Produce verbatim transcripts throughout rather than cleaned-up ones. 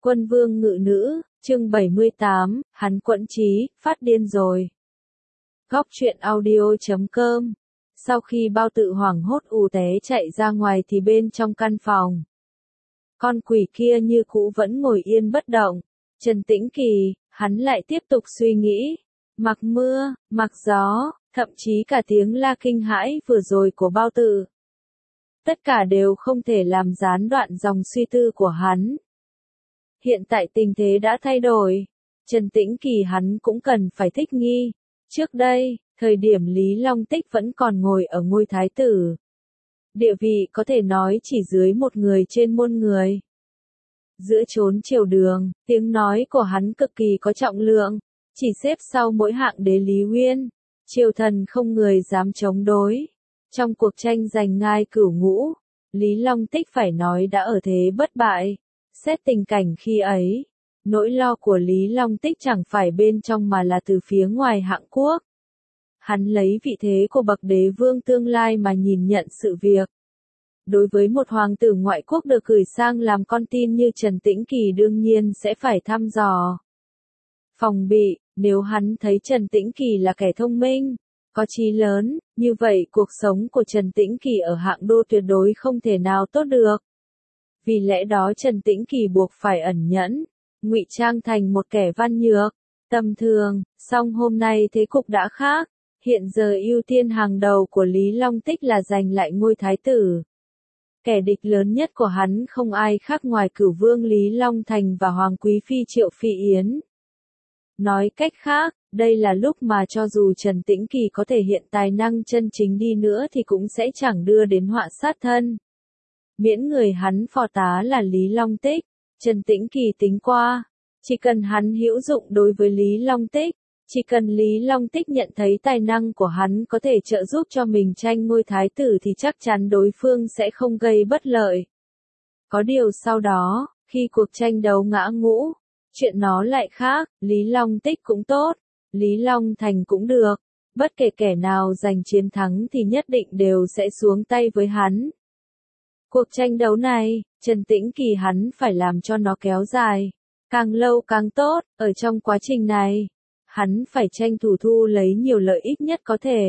Quân vương ngự nữ, chương bảy mươi tám, hắn quẫn trí, phát điên rồi. Góc truyện audio chấm com. Sau khi bao tự hoảng hốt ù té chạy ra ngoài thì bên trong căn phòng, con quỷ kia như cũ vẫn ngồi yên bất động. Trần Tĩnh Kỳ, hắn lại tiếp tục suy nghĩ. Mặc mưa, mặc gió, thậm chí cả tiếng la kinh hãi vừa rồi của bao tự. Tất cả đều không thể làm gián đoạn dòng suy tư của hắn. Hiện tại tình thế đã thay đổi. Trần Tĩnh Kỳ hắn cũng cần phải thích nghi. Trước đây, thời điểm Lý Long Tích vẫn còn ngồi ở ngôi thái tử. Địa vị có thể nói chỉ dưới một người trên muôn người. Giữa chốn triều đường, tiếng nói của hắn cực kỳ có trọng lượng, chỉ xếp sau mỗi hạng đế Lý Uyên. Triều thần không người dám chống đối. Trong cuộc tranh giành ngai cửu ngũ, Lý Long Tích phải nói đã ở thế bất bại. Xét tình cảnh khi ấy, nỗi lo của Lý Long Tích chẳng phải bên trong mà là từ phía ngoài hạng quốc. Hắn lấy vị thế của bậc đế vương tương lai mà nhìn nhận sự việc. Đối với một hoàng tử ngoại quốc được gửi sang làm con tin như Trần Tĩnh Kỳ đương nhiên sẽ phải thăm dò, phòng bị. Nếu hắn thấy Trần Tĩnh Kỳ là kẻ thông minh, có chí lớn, như vậy cuộc sống của Trần Tĩnh Kỳ ở hạng đô tuyệt đối không thể nào tốt được. Vì lẽ đó Trần Tĩnh Kỳ buộc phải ẩn nhẫn, ngụy trang thành một kẻ văn nhược, tầm thường. Song hôm nay thế cục đã khác. Hiện giờ ưu tiên hàng đầu của Lý Long Tích là giành lại ngôi thái tử. Kẻ địch lớn nhất của hắn không ai khác ngoài cửu vương Lý Long Thành và hoàng quý phi Triệu Phi Yến. Nói cách khác, đây là lúc mà cho dù Trần Tĩnh Kỳ có thể hiện tài năng chân chính đi nữa thì cũng sẽ chẳng đưa đến họa sát thân. Miễn người hắn phò tá là Lý Long Tích, Trần Tĩnh Kỳ tính qua, chỉ cần hắn hữu dụng đối với Lý Long Tích, chỉ cần Lý Long Tích nhận thấy tài năng của hắn có thể trợ giúp cho mình tranh ngôi thái tử thì chắc chắn đối phương sẽ không gây bất lợi. Có điều sau đó, khi cuộc tranh đấu ngã ngũ, chuyện nó lại khác. Lý Long Tích cũng tốt, Lý Long Thành cũng được, bất kể kẻ nào giành chiến thắng thì nhất định đều sẽ xuống tay với hắn. Cuộc tranh đấu này, Trần Tĩnh Kỳ hắn phải làm cho nó kéo dài, càng lâu càng tốt. Ở trong quá trình này, hắn phải tranh thủ thu lấy nhiều lợi ích nhất có thể.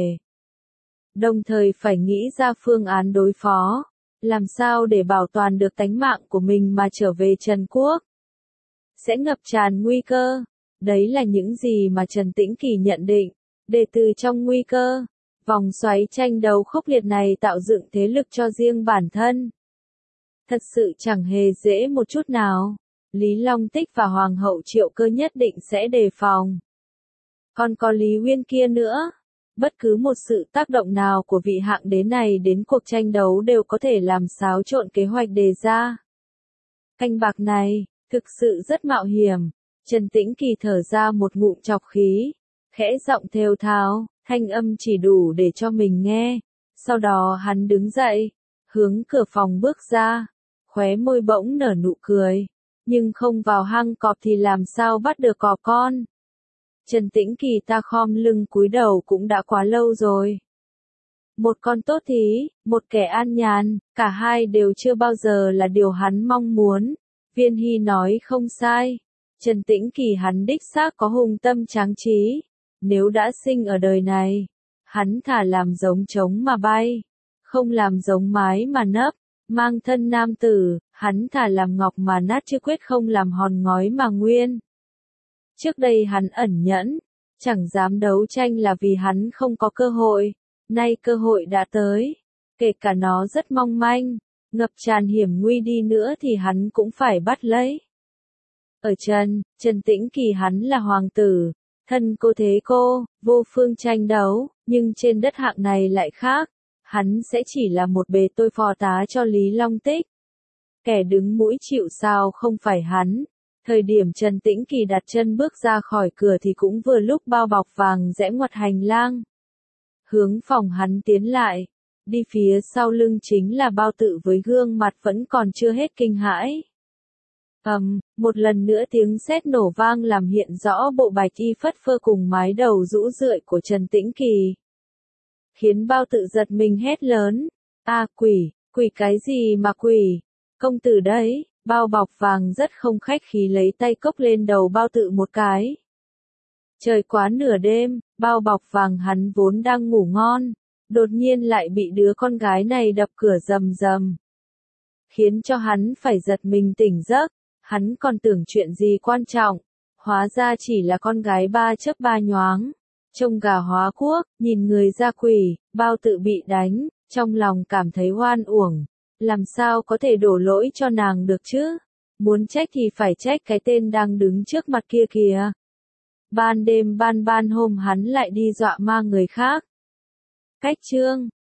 Đồng thời phải nghĩ ra phương án đối phó, làm sao để bảo toàn được tánh mạng của mình mà trở về Trần Quốc. Sẽ ngập tràn nguy cơ. Đấy là những gì mà Trần Tĩnh Kỳ nhận định. Để từ trong nguy cơ, vòng xoáy tranh đấu khốc liệt này tạo dựng thế lực cho riêng bản thân. Thật sự chẳng hề dễ một chút nào. Lý Long Tích và Hoàng hậu Triệu Cơ nhất định sẽ đề phòng. Còn có Lý Uyên kia nữa. Bất cứ một sự tác động nào của vị hạng đế này đến cuộc tranh đấu đều có thể làm xáo trộn kế hoạch đề ra. Canh bạc này, thực sự rất mạo hiểm. Trần Tĩnh Kỳ thở ra một ngụm trọc khí, khẽ giọng thều thào, thanh âm chỉ đủ để cho mình nghe. Sau đó hắn đứng dậy, hướng cửa phòng bước ra, khóe môi bỗng nở nụ cười. Nhưng không vào hang cọp thì làm sao bắt được cọp con. Trần Tĩnh Kỳ ta khom lưng cúi đầu cũng đã quá lâu rồi. Một con tốt thí, một kẻ an nhàn, cả hai đều chưa bao giờ là điều hắn mong muốn. Viên Hy nói không sai. Trần Tĩnh Kỳ hắn đích xác có hùng tâm tráng trí. Nếu đã sinh ở đời này, hắn thà làm giống trống mà bay, không làm giống mái mà nấp. Mang thân nam tử, hắn thà làm ngọc mà nát chứ quyết không làm hòn ngói mà nguyên. Trước đây hắn ẩn nhẫn, chẳng dám đấu tranh là vì hắn không có cơ hội. Nay cơ hội đã tới, kể cả nó rất mong manh, ngập tràn hiểm nguy đi nữa thì hắn cũng phải bắt lấy. Ở Trần, Trần Tĩnh Kỳ hắn là hoàng tử, thân cô thế cô, vô phương tranh đấu, nhưng trên đất hạng này lại khác. Hắn sẽ chỉ là một bề tôi phò tá cho Lý Long Tích. Kẻ đứng mũi chịu sào không phải hắn. Thời điểm Trần Tĩnh Kỳ đặt chân bước ra khỏi cửa thì cũng vừa lúc bao bọc vàng rẽ ngoặt hành lang. Hướng phòng hắn tiến lại. Đi phía sau lưng chính là bao tự với gương mặt vẫn còn chưa hết kinh hãi. Ầm, um, một lần nữa tiếng sét nổ vang làm hiện rõ bộ bạch y phất phơ cùng mái đầu rũ rượi của Trần Tĩnh Kỳ. Khiến bao tự giật mình hét lớn. A à, quỷ, quỷ cái gì mà quỷ? Công tử đấy, Bao bọc vàng rất không khách khí lấy tay cốc lên đầu bao tự một cái. Trời quá nửa đêm, bao bọc vàng hắn vốn đang ngủ ngon, đột nhiên lại bị đứa con gái này đập cửa rầm rầm. Khiến cho hắn phải giật mình tỉnh giấc, hắn còn tưởng chuyện gì quan trọng, hóa ra chỉ là con gái ba chớp ba nhoáng. Trông gà hóa quốc, nhìn người ra quỷ, bao tự bị đánh, trong lòng cảm thấy oan uổng, làm sao có thể đổ lỗi cho nàng được chứ, muốn trách thì phải trách cái tên đang đứng trước mặt kia kìa. Ban đêm ban ban hôm hắn lại đi dọa ma người khác. Cách chương